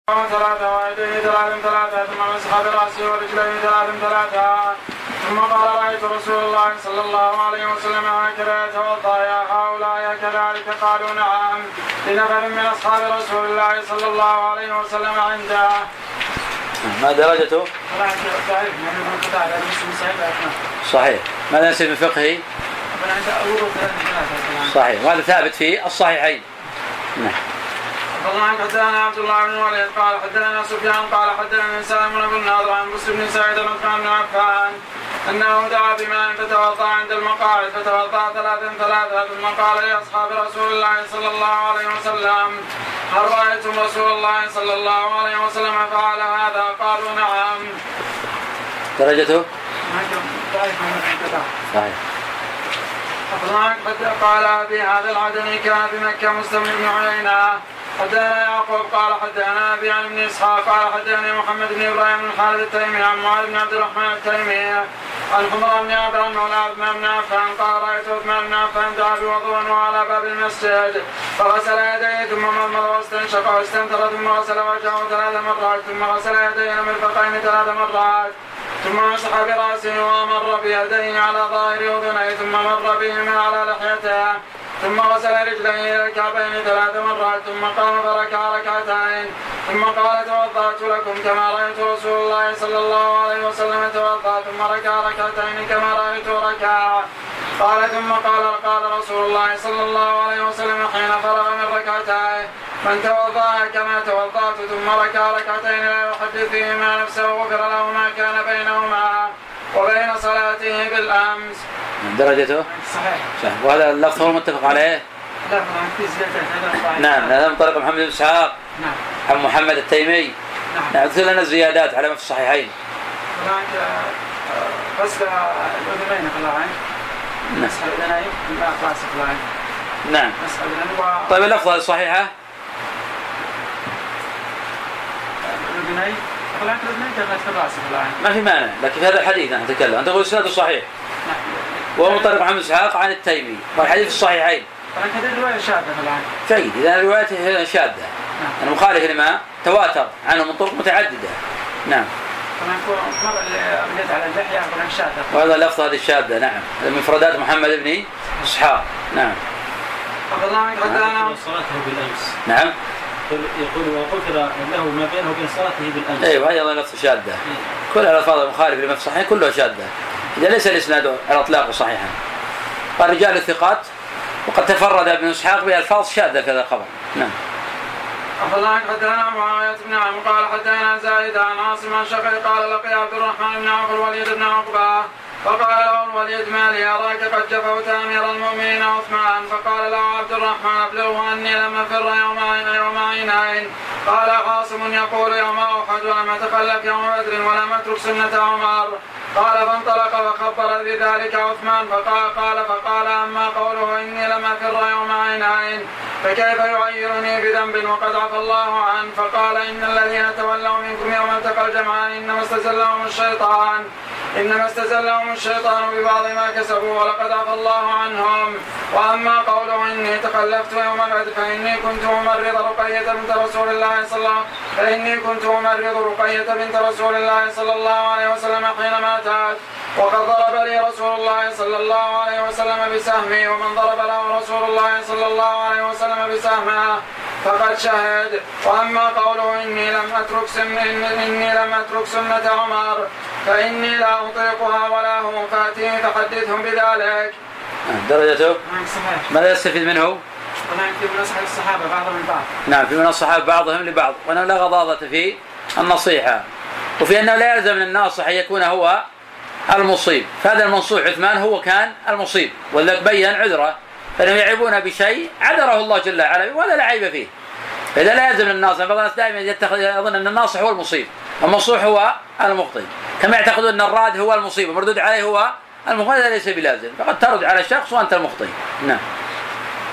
ثلاثة ويديه ثلاثة ثم مسح برأسه ورجليه ثلاثة ثم قال رأيت رسول الله صلى الله عليه وسلم هكذا يتوضأ يا هؤلاء كذلك قالوا نعم لنفر من أصحاب رسول الله صلى الله عليه وسلم عنده. ما درجته؟ صحيح. ماذا نسيب من فقهه؟ صحيح. وهذا ثابت في الصحيحين. نعم. حدثنا عبد الله بن وليد قال حدثنا سفيان قال حدثنا سالم بن ناظر عن بسر بن سعيد بن عثمان بن عفان انه دعا بماء فتوضا عند المقاعد فتوضا ثلاثا ثم قال لاصحاب رسول الله صلى الله عليه وسلم هل رايتم رسول الله صلى الله عليه وسلم فعل هذا؟ قالوا نعم. درجته؟ صحيح. قال في هذا العدن كان بمكه مسلم بن عيينه حدثنا يعقوب قال حدثنا ابي عن ابن اسحاق قال حدثني محمد بن ابراهيم بن خالد التيمي عن معاذ بن عبد الرحمن التيمي عن حمران بن عبد مولى عثمان بن عفان قال رايت عثمان بن عفان دعا بوضوء وعلى باب المسجد فغسل يديه ثم مضمض واستنشق واستنثر ثم غسل وجهه 3 مرات ثم غسل يديه المرفقين 3 مرات ثم مسح براسه ومر بيديه على ظاهر اذنيه ثم مر بهما على لحيته ثم غسل رجليه الى الكعبين 3 مرات ثم قام فركع ركعتين ثم قال توضأت لكم كما رأيت رسول الله صلى الله عليه وسلم توضأ ثم ركع ركعتين كما رأيت ركع. قال ثم قال رسول الله صلى الله عليه وسلم حين فرغ من ركعتين من توضأ كما توضأت ثم ركع ركعتين لا يحدث فيهما نفسه غفر له ما كان بينهما وبين صلاته بالأمس. درجته؟ صحيح. وهذا اللفظ هو متفق عليه؟ لا في زيادات. نعم هذا من طريق محمد بن اسحاق. نعم. عن محمد التيمي. نعم. اذكر لنا الزيادات على ما في الصحيحين. غسل الأذنين خلاعين. مسح الأذنين لا خلاص خلاعين. نعم. مسح الأذنين طيب اللفظة الصحيحة؟ الأذنين خلاعين الأذنين كما في الرأس خلاعين. ما في مانع لكن في هذا الحديث نحن نتكلم أنت تقول السند الصحيح. نعم. وهو من طريق محمد بن اسحاق عن التيمي والحديث في الصحيحين. هذه الرواية شاذة خلاعين. جيد إذا روايته شاذة. أنا مخالف لما تواتر عنه من طرق متعددة. نعم. مرة اللي على اللحية شاذة. وهذا اللفظ هذه الشاذة نعم. من مفردات محمد بن اسحاق. نعم. صلاته بالأمس. نعم. يقول وغفر له ما بينه وبين صلاته بالأمس. أيوة هذه أيضا لفظ شاذة. كل الألفاظ المخالفة لما في الصحيح كلها شاذة. إذا ليس الإسناد على إطلاقه صحيحا. قال رجال الثقات وقد تفرد ابن اسحاق بألفاظ شاذة في هذا الخبر. نعم. حدثنا معاوية بن عمرو قال حدثنا زايد عن عاصم عن شقيق قال لقي عبد الرحمن بن عوف الوليد بن عقبة فقال له الوليد ما لي أراك قد جفوت أمير المؤمنين عثمان فقال له عبد الرحمن أبلغه أني لم أفر يوم عينين. قال عاصم يقول يوم أحد ولم أتخلف يوم بدر ولم أترك سنة عمر. قال فانطلق وخبر بذلك عثمان فقال أما قوله إني لم أفر يوم عينين فكيف يعيرني بذنب وقد عفى الله عنه. فقال إن الذين تولوا منكم يوم التقى الجمعان إنما استزلهم الشيطان ببعض ما كسبوا ولقد عفى الله عنهم. وأما قوله إني تخلفت يوم بدر فإني كنت أمرض رقية بنت رسول الله صلى الله عليه وسلم حين ماتت وقد ضرب لي رسول الله صلى الله عليه وسلم بسهمي ومن ضرب له رسول الله صلى الله عليه وسلم بسهمه فقد شهد. وأما قوله إني لم أترك سنة عمر فإني لا أطيقها ولا هم فاتهم فحدثهم بذلك. درجته؟ ماذا يستفيد منه؟ في نصح الصحابة بعضهم لبعض. نعم في الصحابة بعضهم لبعض وأنه لا غضاضة في النصيحة وفي أنه لا يلزم من الناصح أن يكون هو المصيب. فهذا المنصوح عثمان هو كان المصيب ولذلك بين عذره فإنهم يعيبون بشيء عذره الله جل وعلا ولا لا عيب فيه. فإذا لا يلزم الناصح بعض الناس دائما يظن أن الناصح هو المصيب والمنصوح هو المخطئ كما يعتقدون أن الراد هو المصيب والمردود عليه هو المخطئ. هذا ليس بلازم فقد ترد على شخص وأنت المخطئ. نعم.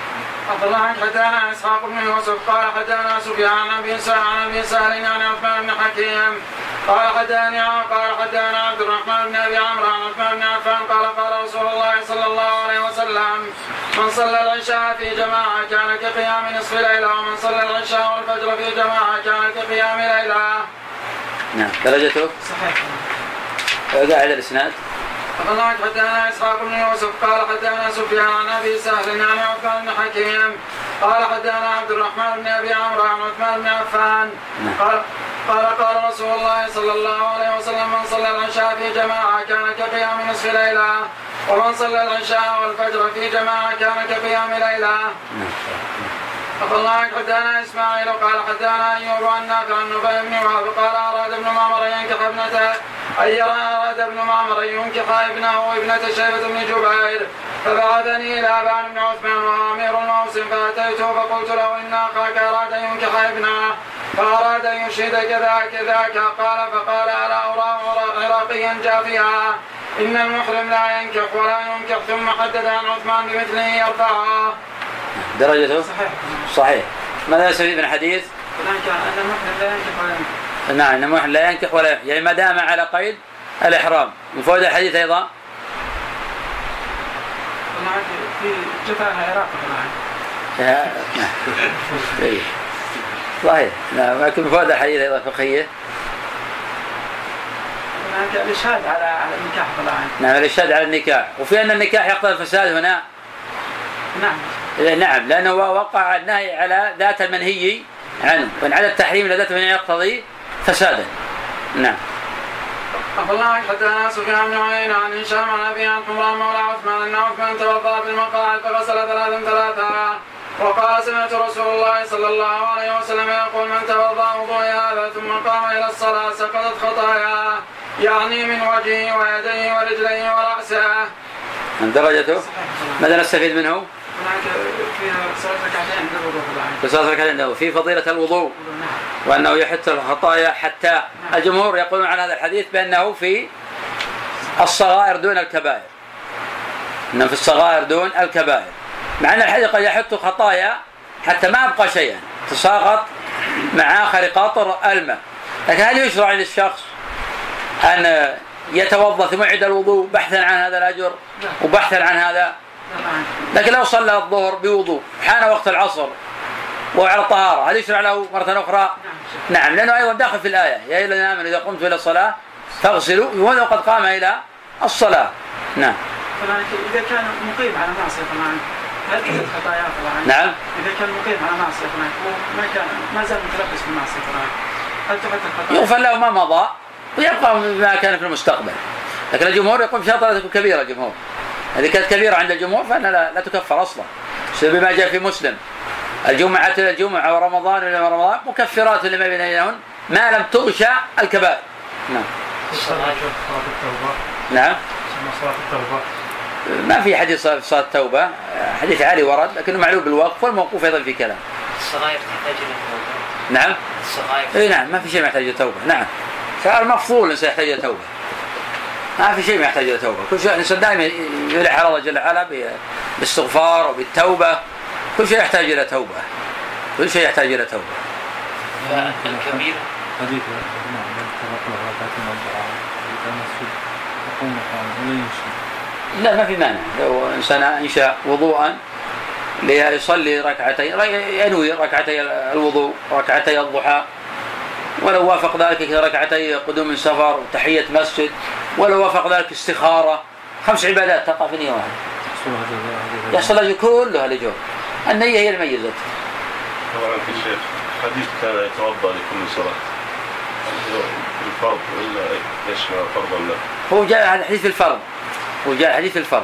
عبد الله عنك حدثنا اسحاق بن يوسف قال حدثنا سفيان عن ابي سهل عن عثمان بن حكيم قال حدثنا عبد الرحمن بن ابي عمرو عن عثمان بن عفان قال رسول الله صلى الله عليه وسلم من صلى العشاء في جماعه كان كقيام نصف ليله ومن صلى العشاء والفجر في جماعه كان كقيام ليله. نعم درجته صحيح. قاعد الاسناد. الله حدثنا اسحاق بن يوسف قال حدثنا سفيان عن ابي سهل عن عثمان بن حكيم قال حدثنا عبد الرحمن بن ابي عمرو عن عثمان بن عفان قال رسول الله صلى الله عليه وسلم من صلى العشاء في جماعه كان كقيام نصف ليله ومن صلى العشاء والفجر في جماعه كان كقيام ليله. الله حدثنا اسماعيل قال حدثنا ايوب عن نافع عن نبي بن وهب قال اراد ابن معمر ينكح ابنته أراد ابن معمر ينكح ابنه ابنة شيبة بن جبير فبعثني إلى أبان بن عثمان وهو أمير الموصل فأتيته فقلت له إن أخاك أراد أن ينكح ابنه فأراد أن يشهد كذاك فقال ألا أراه عراقيا جافيا إن المحرم لا ينكح ولا ينكح ثم حدث عن عثمان بمثله يرفعها. درجته صحيح. ماذا يستفيد من الحديث؟ أن المحرم لا ينكح ولا ينكح. نعم إن المحرم لا ينكح ولا ينكح يعني ما دام على قيد الإحرام. من فوائد الحديث أيضا في جفاء العراق صحيح. نعم لكن من فوائد الحديث أيضا فقهية. الإشهاد على النكاح طبعا. نعم الإشهاد على النكاح وفي أن النكاح يقتضي الفساد هنا. نعم لأنه وقع النهي على ذات المنهي عنه وإن على التحريم لذات المنهي يقتضي فسادا. نعم. الله حدثنا سفيان بن عيينة عن هشام عن أبي عن حمران مولى عثمان أن عثمان توضأ في المقاعد فغسل ثلاثا وقال سمعت رسول الله صلى الله عليه وسلم يقول من توضأ وضوء هذا ثم قام إلى الصلاة سقطت خطاياه يعني من وجهه ويديه ورجليه ورأسه. من درجته ماذا نستفيد منه؟ فيها صلاة ركعتين في صلاة ركعتين في فضيلة الوضوء وأنه يحث الخطايا حتى الجمهور يقولون عن هذا الحديث بأنه في الصغائر دون الكبائر. إنه في الصغائر دون الكبائر مع أن الحديث قد يحث خطايا حتى ما أبقى شيئا تساقط مع آخر قطر الماء. لكن هل يشرع للشخص أن يتوضأ ثم يعيد الوضوء بحثا عن هذا الأجر وبحثا عن هذا؟ لكن لو صلى الظهر بوضوء حان وقت العصر وعلى الطهارة هل يشرع له مرة أخرى؟ نعم لأنه أيضا داخل في الآية يا أيها الذين آمنوا إذا قمتم إلى الصلاة فاغسلوا وهو قد قام إلى الصلاة. نعم. إذا كان مقيم على معصية طبعا هل تجد خطاياه طبعا؟ نعم. إذا كان مقيم على معصية طبعا ما زال متلبس بالمعصية طبعا هل تحط الخطايا؟ يغفر له ما مضى ويبقى ما كان في المستقبل. لكن الجمهور يقول بشرط لا تكون كبيرة. الجمهور هذه كانت كبيرة عند الجمهور فإنها لا تكفر أصلا بما جاء في مسلم الجمعة إلى الجمعة ورمضان إلى رمضان مكفرات لما بينهن ما لم تغشى الكبائر. نعم. نعم. ما في حديث صلاة التوبة. حديث عالي ورد لكنه معلوم بالوقف والموقوف أيضا في كلام. الصغائر تحتاج إلى توبة. نعم. الصغائر. نعم ما في شيء محتاج إلى توبة. نعم. المفضول سيحتاج إلى توبة. ما في شيء يحتاج إلى توبة. كل شيء الإنسان دائما يلح على الله جل وعلا بالاستغفار وبالتوبة. كل شيء يحتاج إلى توبة. كل شيء يحتاج إلى توبة. الكبير. حديث لا ما في مانع لو إنسان إنشاء وضوءا ليصلي ركعتين ينوي ركعتي الوضوء ركعتي الضحى ولو وافق ذلك ركعتي قدوم من سفر وتحية مسجد ولو وافق ذلك استخارة 5 عبادات تقع في نية واحدة يحصل أجر كلها لجوء. النية هي الميزة. طبعا في الشيخ حديث كان يتوضأ لكل صلاة الفرض ولا يشمل فرض ولا هو جاء هذا حديث الفرض حديث الفرض.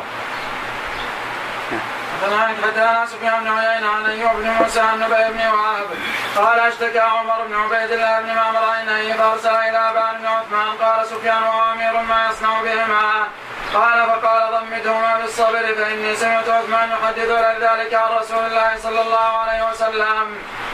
حدثنا سفيان بن عيينة عن أيوب بن موسى عن نبي بن وهب قال اشتكى عمر بن عبيد الله بن معمر عينيه فأرسل إلى أبان بن عثمان قال سفيان وأمير ما يصنع بهما فقال ضمدهما بالصبر فإني سمعت عثمان يحدث ذلك عن رسول الله صلى الله عليه وسلم